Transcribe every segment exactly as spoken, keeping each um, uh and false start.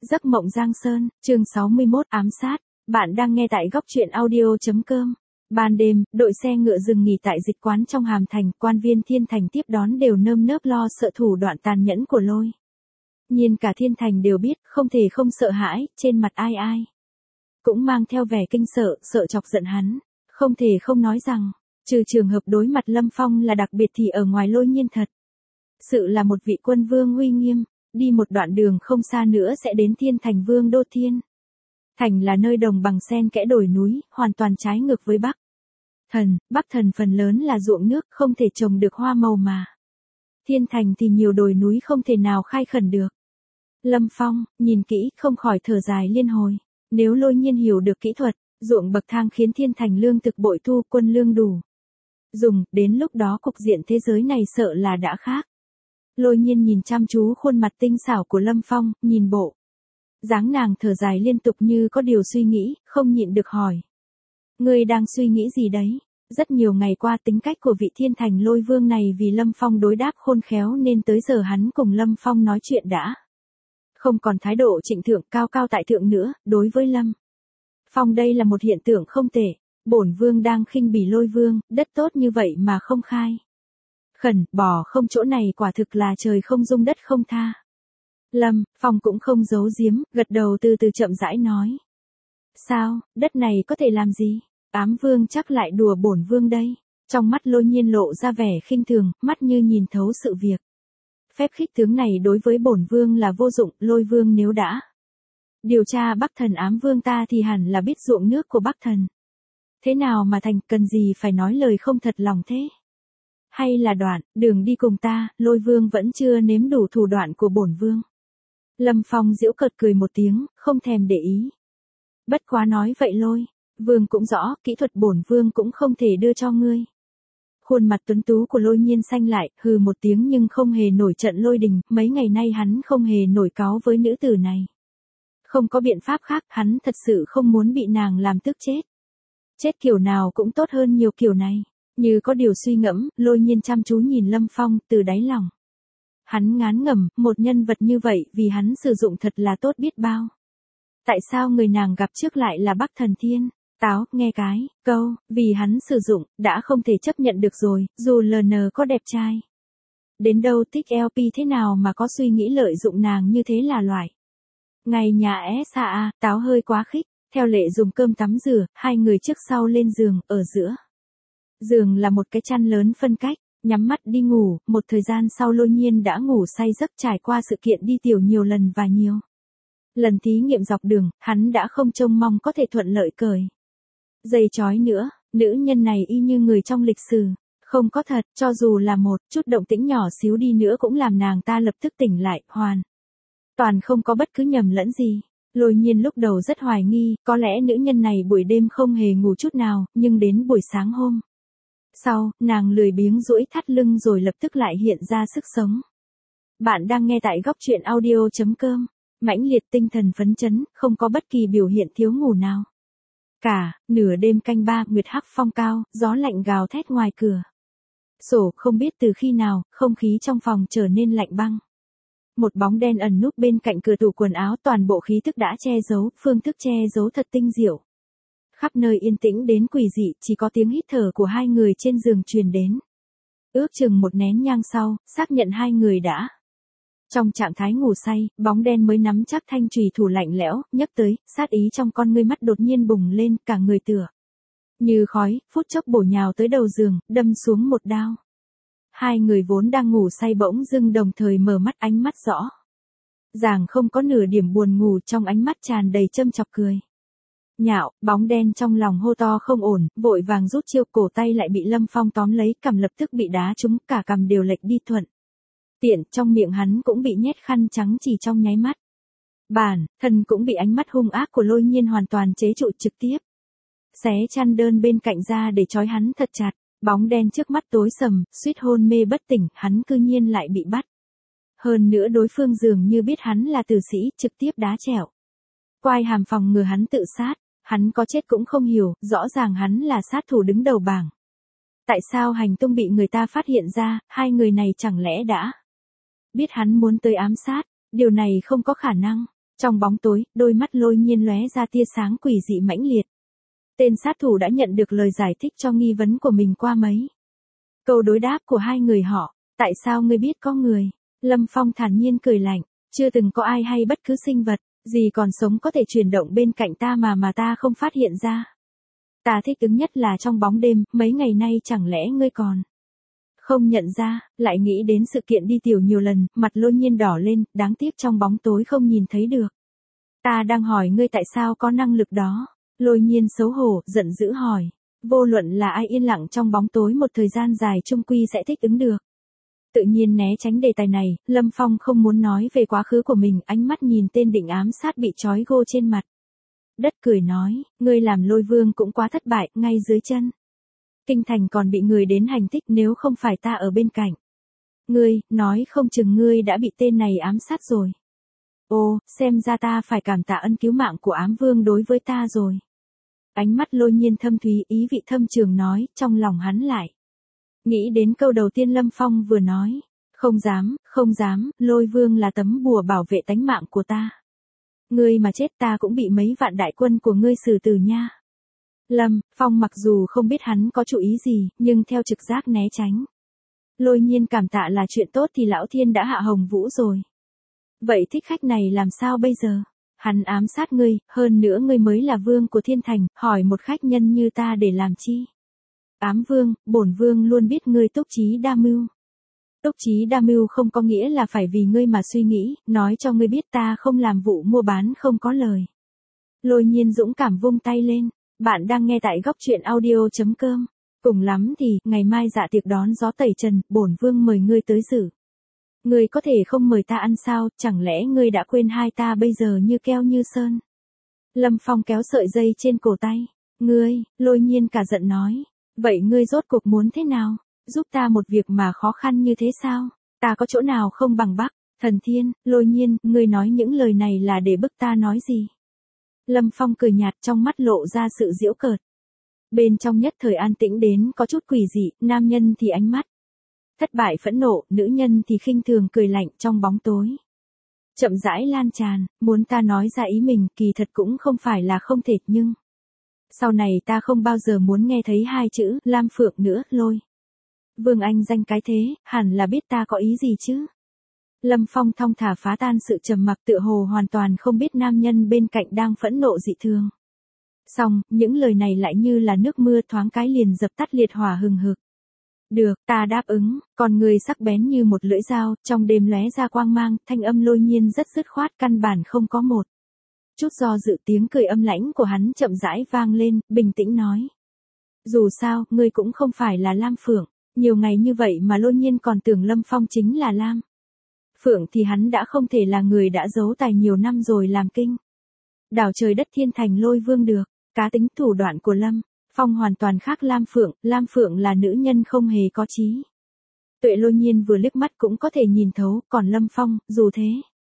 Giấc mộng Giang Sơn, chương sáu mươi mốt ám sát. Bạn đang nghe tại góc truyện audio.com. Ban đêm, đội xe ngựa dừng nghỉ tại dịch quán trong Hàm Thành, quan viên Thiên Thành tiếp đón đều nơm nớp lo sợ thủ đoạn tàn nhẫn của Lôi Nhiên. Cả Thiên Thành đều biết, không thể không sợ hãi, trên mặt ai ai cũng mang theo vẻ kinh sợ, sợ chọc giận hắn. Không thể không nói rằng, trừ trường hợp đối mặt Lâm Phong là đặc biệt thì ở ngoài Lôi Nhiên thật sự là một vị quân vương uy nghiêm. Đi một đoạn đường không xa nữa sẽ đến Thiên Thành Vương đô. Thiên Thành là nơi đồng bằng xen kẽ đồi núi, hoàn toàn trái ngược với Bắc Thần. Bắc Thần phần lớn là ruộng nước, không thể trồng được hoa màu mà. Thiên Thành thì nhiều đồi núi không thể nào khai khẩn được. Lâm Phong, nhìn kỹ, không khỏi thở dài liên hồi. Nếu Lôi Nhiên hiểu được kỹ thuật, ruộng bậc thang khiến Thiên Thành lương thực bội thu, quân lương đủ dùng, đến lúc đó cục diện thế giới này sợ là đã khác. Lôi Nhiên nhìn chăm chú khuôn mặt tinh xảo của Lâm Phong, nhìn bộ dáng nàng thở dài liên tục như có điều suy nghĩ, không nhịn được hỏi. Ngươi đang suy nghĩ gì đấy? Rất nhiều ngày qua tính cách của vị Thiên Thành Lôi Vương này vì Lâm Phong đối đáp khôn khéo nên tới giờ hắn cùng Lâm Phong nói chuyện đã không còn thái độ trịnh thượng cao cao tại thượng nữa. Đối với Lâm Phong đây là một hiện tượng không tệ. Bổn Vương đang khinh bỉ Lôi Vương, đất tốt như vậy mà không khai khẩn, bỏ không chỗ này quả thực là trời không dung đất không tha. Lâm Phong cũng không giấu giếm, gật đầu từ từ chậm rãi nói. Sao, đất này có thể làm gì? Ám Vương chắc lại đùa bổn Vương đây. Trong mắt Lôi Nhiên lộ ra vẻ khinh thường, mắt như nhìn thấu sự việc. Phép khích tướng này đối với bổn Vương là vô dụng. Lôi Vương nếu đã điều tra Bắc Thần Ám Vương ta thì hẳn là biết ruộng nước của Bắc Thần thế nào mà thành, cần gì phải nói lời không thật lòng thế? Hay là đoạn đường đi cùng ta, Lôi Vương vẫn chưa nếm đủ thủ đoạn của bổn Vương. Lâm Phong giễu cợt cười một tiếng, không thèm để ý. Bất quá nói vậy Lôi Vương cũng rõ, kỹ thuật bổn Vương cũng không thể đưa cho ngươi. Khuôn mặt tuấn tú của Lôi Nhiên xanh lại, hừ một tiếng nhưng không hề nổi trận lôi đình. Mấy ngày nay hắn không hề nổi cáu với nữ tử này. Không có biện pháp khác, hắn thật sự không muốn bị nàng làm tức chết. Chết kiểu nào cũng tốt hơn nhiều kiểu này. Như có điều suy ngẫm, Lôi Nhiên chăm chú nhìn Lâm Phong từ đáy lòng. Hắn ngán ngẩm, một nhân vật như vậy vì hắn sử dụng thật là tốt biết bao. Tại sao người nàng gặp trước lại là Bắc Thần Thiên? Táo, nghe cái, câu, vì hắn sử dụng, đã không thể chấp nhận được rồi, dù lờ nờ có đẹp trai. Đến đâu tích lp thế nào mà có suy nghĩ lợi dụng nàng như thế là loại. Ngày nhà é xa à, Táo hơi quá khích, theo lệ dùng cơm tắm rửa, hai người trước sau lên giường, ở giữa giường là một cái chăn lớn phân cách, nhắm mắt đi ngủ. Một thời gian sau Lôi Nhiên đã ngủ say giấc. Trải qua sự kiện đi tiểu nhiều lần và nhiều lần thí nghiệm dọc đường, hắn đã không trông mong có thể thuận lợi cởi dây chói nữa. Nữ nhân này y như người trong lịch sử, không có thật, cho dù là một chút động tĩnh nhỏ xíu đi nữa cũng làm nàng ta lập tức tỉnh lại, hoàn toàn không có bất cứ nhầm lẫn gì. Lôi Nhiên lúc đầu rất hoài nghi, có lẽ nữ nhân này buổi đêm không hề ngủ chút nào, nhưng đến buổi sáng hôm sau, nàng lười biếng duỗi thắt lưng rồi lập tức lại hiện ra sức sống. Bạn đang nghe tại góc truyện audio.com. Mãnh liệt tinh thần phấn chấn, không có bất kỳ biểu hiện thiếu ngủ nào cả. Nửa đêm canh ba, nguyệt hắc phong cao, gió lạnh gào thét ngoài cửa sổ. Không biết từ khi nào, không khí trong phòng trở nên lạnh băng. Một bóng đen ẩn núp bên cạnh cửa tủ quần áo, toàn bộ khí tức đã che giấu, phương thức che giấu thật tinh diệu. Khắp nơi yên tĩnh đến quỷ dị, chỉ có tiếng hít thở của hai người trên giường truyền đến. Ước chừng một nén nhang sau, xác nhận hai người đã trong trạng thái ngủ say, bóng đen mới nắm chắc thanh chùy thủ lạnh lẽo, nhấc tới, sát ý trong con ngươi mắt đột nhiên bùng lên, cả người tựa như khói, phút chốc bổ nhào tới đầu giường, đâm xuống một đao. Hai người vốn đang ngủ say bỗng dưng đồng thời mở mắt, ánh mắt rõ ràng không có nửa điểm buồn ngủ, trong ánh mắt tràn đầy châm chọc cười nhạo. Bóng đen trong lòng hô to không ổn, vội vàng rút chiêu, cổ tay lại bị Lâm Phong tóm lấy, cằm lập tức bị đá trúng, cả cằm đều lệch đi thuận tiện, trong miệng hắn cũng bị nhét khăn trắng chỉ trong nháy mắt. Bản thân cũng bị ánh mắt hung ác của Lôi Nhiên hoàn toàn chế trụ, trực tiếp xé chăn đơn bên cạnh ra để trói hắn thật chặt. Bóng đen trước mắt tối sầm, suýt hôn mê bất tỉnh, hắn cư nhiên lại bị bắt. Hơn nữa đối phương dường như biết hắn là tử sĩ, trực tiếp đá chẻo quai hàm phòng ngừa hắn tự sát. Hắn có chết cũng không hiểu, rõ ràng hắn là sát thủ đứng đầu bảng. Tại sao hành tung bị người ta phát hiện ra, hai người này chẳng lẽ đã biết hắn muốn tới ám sát? Điều này không có khả năng. Trong bóng tối, đôi mắt Lôi Nhiên lóe ra tia sáng quỷ dị mãnh liệt. Tên sát thủ đã nhận được lời giải thích cho nghi vấn của mình qua mấy câu đối đáp của hai người họ. Tại sao ngươi biết có người? Lâm Phong thản nhiên cười lạnh, chưa từng có ai hay bất cứ sinh vật gì còn sống có thể chuyển động bên cạnh ta mà mà ta không phát hiện ra. Ta thích ứng nhất là trong bóng đêm, mấy ngày nay chẳng lẽ ngươi còn không nhận ra, lại nghĩ đến sự kiện đi tiểu nhiều lần, mặt Lôi Nhiên đỏ lên, đáng tiếc trong bóng tối không nhìn thấy được. Ta đang hỏi ngươi tại sao có năng lực đó. Lôi Nhiên xấu hổ, giận dữ hỏi. Vô luận là ai yên lặng trong bóng tối một thời gian dài chung quy sẽ thích ứng được. Tự nhiên né tránh đề tài này, Lâm Phong không muốn nói về quá khứ của mình, ánh mắt nhìn tên định ám sát bị trói gô trên mặt đất cười nói, ngươi làm Lôi Vương cũng quá thất bại, ngay dưới chân kinh thành còn bị người đến hành thích, nếu không phải ta ở bên cạnh ngươi, nói không chừng ngươi đã bị tên này ám sát rồi. Ồ, xem ra ta phải cảm tạ ân cứu mạng của ám vương đối với ta rồi. Ánh mắt Lôi Nhiên thâm thúy, ý vị thâm trường nói, trong lòng hắn lại nghĩ đến câu đầu tiên Lâm Phong vừa nói. Không dám, không dám, Lôi Vương là tấm bùa bảo vệ tánh mạng của ta. Ngươi mà chết ta cũng bị mấy vạn đại quân của ngươi xử tử nha. Lâm Phong mặc dù không biết hắn có chủ ý gì, nhưng theo trực giác né tránh. Lôi Nhiên cảm tạ là chuyện tốt thì lão thiên đã hạ hồng vũ rồi. Vậy thích khách này làm sao bây giờ? Hắn ám sát ngươi, hơn nữa ngươi mới là vương của thiên thành, hỏi một khách nhân như ta để làm chi? Ám vương, bổn vương luôn biết ngươi túc trí đa mưu. Túc trí đa mưu không có nghĩa là phải vì ngươi mà suy nghĩ, nói cho ngươi biết ta không làm vụ mua bán không có lời. Lôi Nhiên dũng cảm vung tay lên, bạn đang nghe tại góc truyện audio chấm com. Cùng lắm thì, ngày mai dạ tiệc đón gió tẩy trần, bổn vương mời ngươi tới dự. Ngươi có thể không mời ta ăn sao, chẳng lẽ ngươi đã quên hai ta bây giờ như keo như sơn. Lâm Phong kéo sợi dây trên cổ tay. Ngươi, Lôi Nhiên cả giận nói. Vậy ngươi rốt cuộc muốn thế nào? Giúp ta một việc mà khó khăn như thế sao? Ta có chỗ nào không bằng Bắc, Thần Thiên, Lôi Nhiên, ngươi nói những lời này là để bức ta nói gì? Lâm Phong cười nhạt trong mắt lộ ra sự giễu cợt. Bên trong nhất thời an tĩnh đến có chút quỷ dị, nam nhân thì ánh mắt thất bại phẫn nộ, nữ nhân thì khinh thường cười lạnh trong bóng tối. Chậm rãi lan tràn, muốn ta nói ra ý mình kỳ thật cũng không phải là không thể nhưng. Sau này ta không bao giờ muốn nghe thấy hai chữ Lam Phượng nữa, Lôi Vương anh danh cái thế, hẳn là biết ta có ý gì chứ. Lâm Phong thong thả phá tan sự trầm mặc tựa hồ hoàn toàn không biết nam nhân bên cạnh đang phẫn nộ dị thường. Xong, những lời này lại như là nước mưa thoáng cái liền dập tắt liệt hỏa hừng hực. Được, ta đáp ứng, còn người sắc bén như một lưỡi dao, trong đêm lóe ra quang mang, thanh âm Lôi Nhiên rất dứt khoát căn bản không có một chút do dự, tiếng cười âm lãnh của hắn chậm rãi vang lên, bình tĩnh nói. Dù sao, ngươi cũng không phải là Lam Phượng, nhiều ngày như vậy mà Lôi Nhiên còn tưởng Lâm Phong chính là Lam Phượng thì hắn đã không thể là người đã giấu tài nhiều năm rồi làm kinh đảo trời đất thiên thành Lôi Vương được. Cá tính thủ đoạn của Lâm Phong hoàn toàn khác Lam Phượng, Lam Phượng là nữ nhân không hề có trí tuệ, Lôi Nhiên vừa liếc mắt cũng có thể nhìn thấu, còn Lâm Phong, dù thế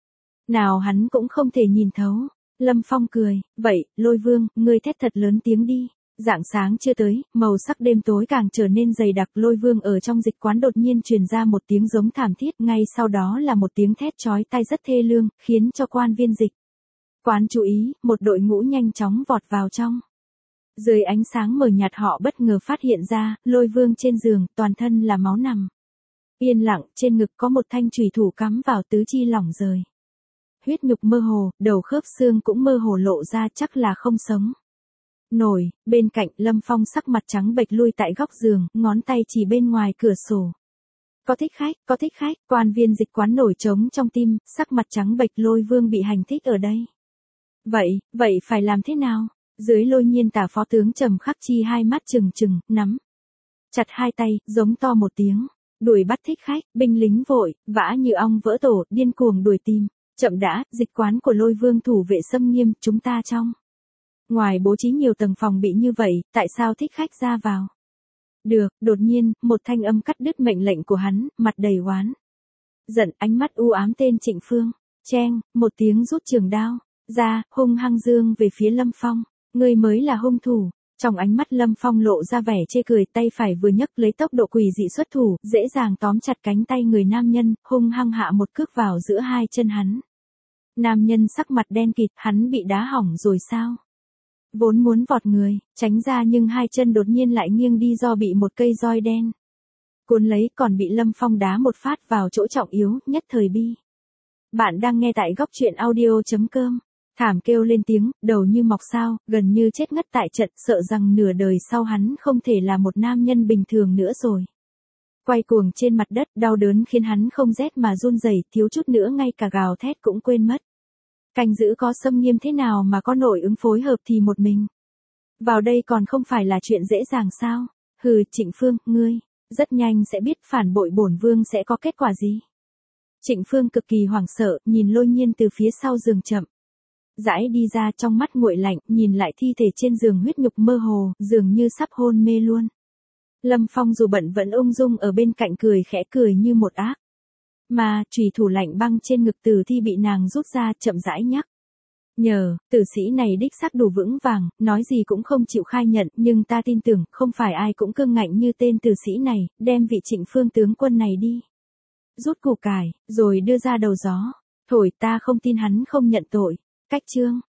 nào hắn cũng không thể nhìn thấu. Lâm Phong cười, vậy, Lôi Vương, ngươi thét thật lớn tiếng đi. Rạng sáng chưa tới, màu sắc đêm tối càng trở nên dày đặc. Lôi Vương ở trong dịch quán đột nhiên truyền ra một tiếng giống thảm thiết, ngay sau đó là một tiếng thét chói tai rất thê lương, khiến cho quan viên dịch quán chú ý, một đội ngũ nhanh chóng vọt vào trong. Dưới ánh sáng mờ nhạt họ bất ngờ phát hiện ra, Lôi Vương trên giường, toàn thân là máu nằm yên lặng, trên ngực có một thanh chùy thủ cắm vào tứ chi lỏng rời. Huyết nhục mơ hồ, đầu khớp xương cũng mơ hồ lộ ra, chắc là không sống nổi. Bên cạnh, Lâm Phong sắc mặt trắng bệch lui tại góc giường, ngón tay chỉ bên ngoài cửa sổ. Có thích khách, có thích khách, quan viên dịch quán nổi trống trong tim, sắc mặt trắng bệch. Lôi Vương bị hành thích ở đây. Vậy, vậy phải làm thế nào? Dưới Lôi Nhiên tả phó tướng Trầm Khắc Chi hai mắt trừng trừng, nắm chặt hai tay, giống to một tiếng, đuổi bắt thích khách. Binh lính vội vã như ong vỡ tổ, điên cuồng đuổi tìm. Chậm đã, dịch quán của Lôi Vương thủ vệ xâm nghiêm, chúng ta trong ngoài bố trí nhiều tầng phòng bị như vậy, tại sao thích khách ra vào được? Đột nhiên, một thanh âm cắt đứt mệnh lệnh của hắn, mặt đầy oán giận, ánh mắt u ám tên Trịnh Phương. Cheng, một tiếng rút trường đao ra, hung hăng dương về phía Lâm Phong. Ngươi mới là hung thủ. Trong ánh mắt Lâm Phong lộ ra vẻ chê cười, tay phải vừa nhấc lấy tốc độ quỷ dị xuất thủ, dễ dàng tóm chặt cánh tay người nam nhân, hung hăng hạ một cước vào giữa hai chân hắn. Nam nhân sắc mặt đen kịt, hắn bị đá hỏng rồi sao? Vốn muốn vọt người, tránh ra nhưng hai chân đột nhiên lại nghiêng đi do bị một cây roi đen cuốn lấy, còn bị Lâm Phong đá một phát vào chỗ trọng yếu, nhất thời bi. Bạn đang nghe tại góc truyện audio.com. Thảm kêu lên tiếng, đầu như mọc sao, gần như chết ngất tại trận, sợ rằng nửa đời sau hắn không thể là một nam nhân bình thường nữa rồi. Quay cuồng trên mặt đất, đau đớn khiến hắn không rét mà run rẩy, thiếu chút nữa ngay cả gào thét cũng quên mất. Canh giữ có xâm nghiêm thế nào mà có nội ứng phối hợp thì một mình. Vào đây còn không phải là chuyện dễ dàng sao? Hừ, Trịnh Phương, ngươi, rất nhanh sẽ biết phản bội bổn vương sẽ có kết quả gì. Trịnh Phương cực kỳ hoảng sợ, nhìn Lôi Nhiên từ phía sau giường chậm rãi đi ra, trong mắt nguội lạnh, nhìn lại thi thể trên giường huyết nhục mơ hồ, dường như sắp hôn mê luôn. Lâm Phong dù bận vẫn ung dung ở bên cạnh cười khẽ cười như một ác mà, chùy thủ lạnh băng trên ngực Tử Thi bị nàng rút ra, chậm rãi nhắc nhở, tử sĩ này đích xác đủ vững vàng, nói gì cũng không chịu khai nhận, nhưng ta tin tưởng, không phải ai cũng cương ngạnh như tên tử sĩ này, đem vị Trịnh Phương tướng quân này đi. Rút củ cải, rồi đưa ra đầu gió, thổi, ta không tin hắn không nhận tội. Cách chương